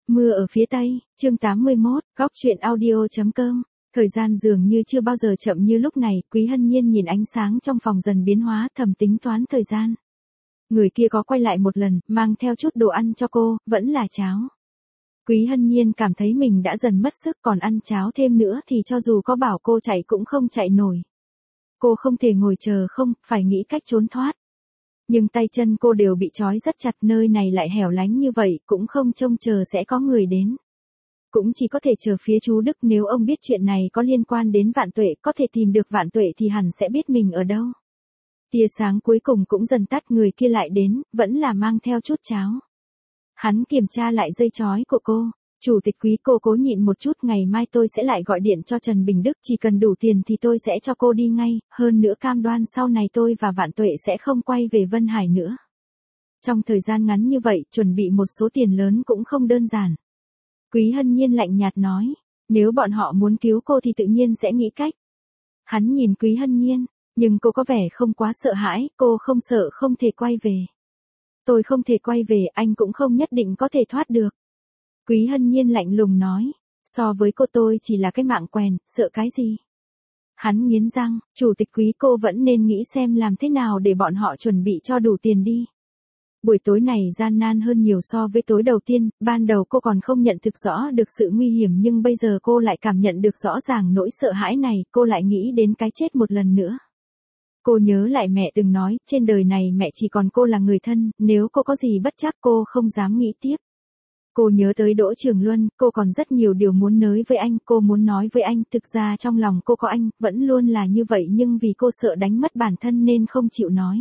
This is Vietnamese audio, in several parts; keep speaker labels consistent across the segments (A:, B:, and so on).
A: Mưa ở phía Tây, chương 81, góc truyện audio.com. Thời gian dường như chưa bao giờ chậm như lúc này, Quý Hân Nhiên nhìn ánh sáng trong phòng dần biến hóa, thầm tính toán thời gian. Người kia có quay lại một lần, mang theo chút đồ ăn cho cô, vẫn là cháo. Quý Hân Nhiên cảm thấy mình đã dần mất sức, còn ăn cháo thêm nữa thì cho dù có bảo cô chạy cũng không chạy nổi. Cô không thể ngồi chờ không, phải nghĩ cách trốn thoát. Nhưng tay chân cô đều bị trói rất chặt, nơi này lại hẻo lánh như vậy, cũng không trông chờ sẽ có người đến. Cũng chỉ có thể chờ phía chú Đức, nếu ông biết chuyện này có liên quan đến Vạn Tuệ, có thể tìm được Vạn Tuệ thì hẳn sẽ biết mình ở đâu. Tia sáng cuối cùng cũng dần tắt, người kia lại đến, vẫn là mang theo chút cháo. Hắn kiểm tra lại dây trói của cô. Chủ tịch Quý, cô cố nhịn một chút, ngày mai tôi sẽ lại gọi điện cho Trần Bình Đức, chỉ cần đủ tiền thì tôi sẽ cho cô đi ngay, hơn nữa cam đoan sau này tôi và Vạn Tuệ sẽ không quay về Vân Hải nữa. Trong thời gian ngắn như vậy, chuẩn bị một số tiền lớn cũng không đơn giản. Quý Hân Nhiên lạnh nhạt nói, nếu bọn họ muốn cứu cô thì tự nhiên sẽ nghĩ cách. Hắn nhìn Quý Hân Nhiên, nhưng cô có vẻ không quá sợ hãi, cô không sợ không thể quay về. Tôi không thể quay về, anh cũng không nhất định có thể thoát được. Quý Hân Nhiên lạnh lùng nói, so với cô tôi chỉ là cái mạng quèn, sợ cái gì? Hắn nghiến răng, chủ tịch Quý, cô vẫn nên nghĩ xem làm thế nào để bọn họ chuẩn bị cho đủ tiền đi. Buổi tối này gian nan hơn nhiều so với tối đầu tiên, ban đầu cô còn không nhận thức rõ được sự nguy hiểm, nhưng bây giờ cô lại cảm nhận được rõ ràng nỗi sợ hãi này, cô lại nghĩ đến cái chết một lần nữa. Cô nhớ lại mẹ từng nói, trên đời này mẹ chỉ còn cô là người thân, nếu cô có gì bất trắc cô không dám nghĩ tiếp. Cô nhớ tới Đỗ Trường Luân, cô còn rất nhiều điều muốn nói với anh, cô muốn nói với anh, thực ra trong lòng cô có anh, vẫn luôn là như vậy, nhưng vì cô sợ đánh mất bản thân nên không chịu nói.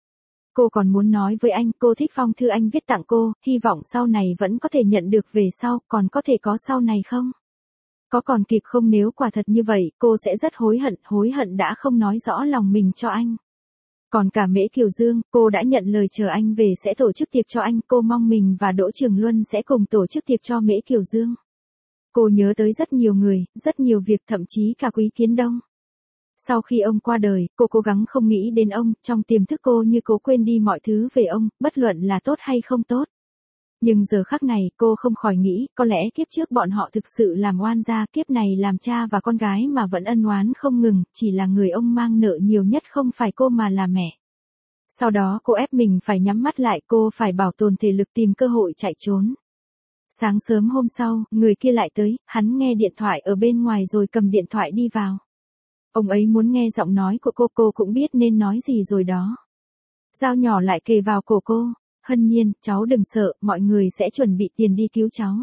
A: Cô còn muốn nói với anh, cô thích phong thư anh viết tặng cô, hy vọng sau này vẫn có thể nhận được về sau, còn có thể có sau này không? Có còn kịp không, nếu quả thật như vậy, cô sẽ rất hối hận đã không nói rõ lòng mình cho anh. Còn cả Mễ Kiều Dương, cô đã nhận lời chờ anh về sẽ tổ chức tiệc cho anh, cô mong mình và Đỗ Trường Luân sẽ cùng tổ chức tiệc cho Mễ Kiều Dương. Cô nhớ tới rất nhiều người, rất nhiều việc, thậm chí cả Quý Kiến Đông. Sau khi ông qua đời, cô cố gắng không nghĩ đến ông, trong tiềm thức cô như cố quên đi mọi thứ về ông, bất luận là tốt hay không tốt. Nhưng giờ khắc này, cô không khỏi nghĩ, có lẽ kiếp trước bọn họ thực sự làm oan gia, kiếp này làm cha và con gái mà vẫn ân oán không ngừng, chỉ là người ông mang nợ nhiều nhất không phải cô mà là mẹ. Sau đó cô ép mình phải nhắm mắt lại, cô phải bảo tồn thể lực tìm cơ hội chạy trốn. Sáng sớm hôm sau, người kia lại tới, hắn nghe điện thoại ở bên ngoài rồi cầm điện thoại đi vào. Ông ấy muốn nghe giọng nói của cô cũng biết nên nói gì rồi đó. Dao nhỏ lại kề vào cổ cô. Hân Nhiên, cháu đừng sợ, mọi người sẽ chuẩn bị tiền đi cứu cháu.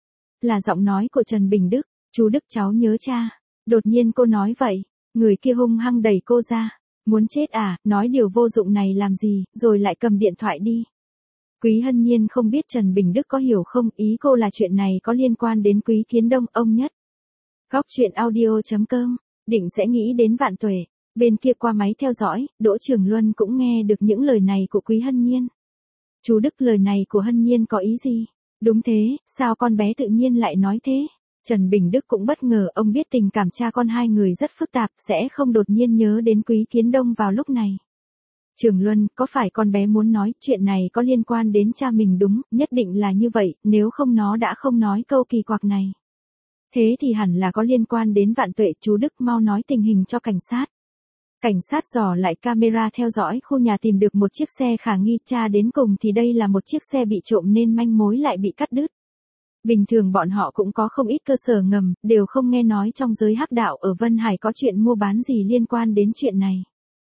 A: Là giọng nói của Trần Bình Đức, chú Đức cháu nhớ cha. Đột nhiên cô nói vậy, người kia hung hăng đẩy cô ra. Muốn chết à, nói điều vô dụng này làm gì, rồi lại cầm điện thoại đi. Quý Hân Nhiên không biết Trần Bình Đức có hiểu không, ý cô là chuyện này có liên quan đến Quý Kiến Đông, ông nhất. Góc truyện audio.com, định sẽ nghĩ đến Vạn Tuệ. Bên kia qua máy theo dõi, Đỗ Trường Luân cũng nghe được những lời này của Quý Hân Nhiên. Chú Đức, lời này của Hân Nhiên có ý gì? Đúng thế, sao con bé tự nhiên lại nói thế? Trần Bình Đức cũng bất ngờ, ông biết tình cảm cha con hai người rất phức tạp, sẽ không đột nhiên nhớ đến Quý Kiến Đông vào lúc này. Trường Luân, có phải con bé muốn nói chuyện này có liên quan đến cha mình? Đúng, nhất định là như vậy, nếu không nó đã không nói câu kỳ quặc này. Thế thì hẳn là có liên quan đến Vạn Tuệ, chú Đức mau nói tình hình cho cảnh sát. Cảnh sát dò lại camera theo dõi khu nhà tìm được một chiếc xe khả nghi, tra đến cùng thì đây là một chiếc xe bị trộm nên manh mối lại bị cắt đứt. Bình thường bọn họ cũng có không ít cơ sở ngầm, đều không nghe nói trong giới hắc đạo ở Vân Hải có chuyện mua bán gì liên quan đến chuyện này.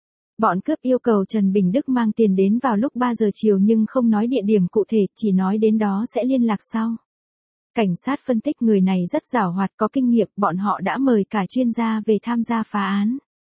A: Bọn cướp yêu cầu Trần Bình Đức mang tiền đến vào lúc 3 giờ chiều nhưng không nói địa điểm cụ thể, chỉ nói đến đó sẽ liên lạc sau. Cảnh sát phân tích người này rất giàu hoạt, có kinh nghiệm, bọn họ đã mời cả chuyên gia về tham gia phá án.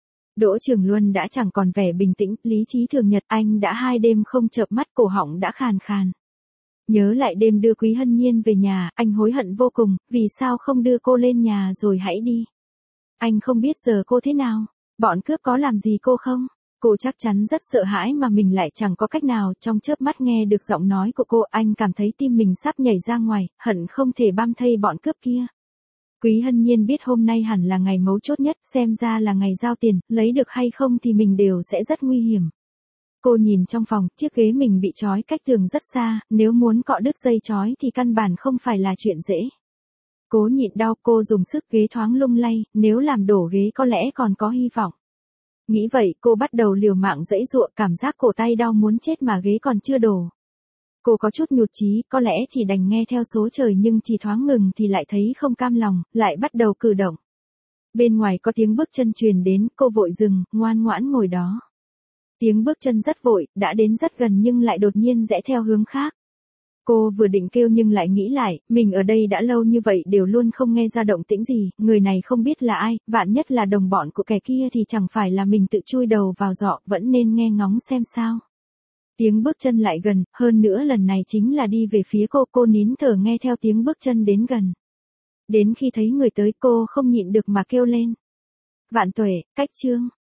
A: Đỗ Trường Luân đã chẳng còn vẻ bình tĩnh, lý trí thường nhật, anh đã 2 đêm không chợp mắt, cổ họng đã khàn khàn. Nhớ lại đêm đưa Quý Hân Nhiên về nhà, anh hối hận vô cùng, vì sao không đưa cô lên nhà rồi hãy đi. Anh không biết giờ cô thế nào, bọn cướp có làm gì cô không? Cô chắc chắn rất sợ hãi mà mình lại chẳng có cách nào, trong chớp mắt nghe được giọng nói của cô, anh cảm thấy tim mình sắp nhảy ra ngoài, hận không thể băm thây bọn cướp kia. Quý Hân Nhiên biết hôm nay hẳn là ngày mấu chốt nhất, xem ra là ngày giao tiền, lấy được hay không thì mình đều sẽ rất nguy hiểm. Cô nhìn trong phòng, chiếc ghế mình bị trói cách tường rất xa, nếu muốn cọ đứt dây trói thì căn bản không phải là chuyện dễ. Cố nhịn đau, cô dùng sức ghế thoáng lung lay, nếu làm đổ ghế có lẽ còn có hy vọng. Nghĩ vậy, cô bắt đầu liều mạng giãy giụa, cảm giác cổ tay đau muốn chết mà ghế còn chưa đổ. Cô có chút nhụt chí, có lẽ chỉ đành nghe theo số trời nhưng chỉ thoáng ngừng thì lại thấy không cam lòng, lại bắt đầu cử động. Bên ngoài có tiếng bước chân truyền đến, cô vội dừng, ngoan ngoãn ngồi đó. Tiếng bước chân rất vội, đã đến rất gần nhưng lại đột nhiên rẽ theo hướng khác. Cô vừa định kêu nhưng lại nghĩ lại, mình ở đây đã lâu như vậy đều luôn không nghe ra động tĩnh gì, người này không biết là ai, vạn nhất là đồng bọn của kẻ kia thì chẳng phải là mình tự chui đầu vào giọ, vẫn nên nghe ngóng xem sao. Tiếng bước chân lại gần, hơn nữa lần này chính là đi về phía cô nín thở nghe theo tiếng bước chân đến gần. Đến khi thấy người tới cô không nhịn được mà kêu lên. Vạn Tuệ, Cách Trương.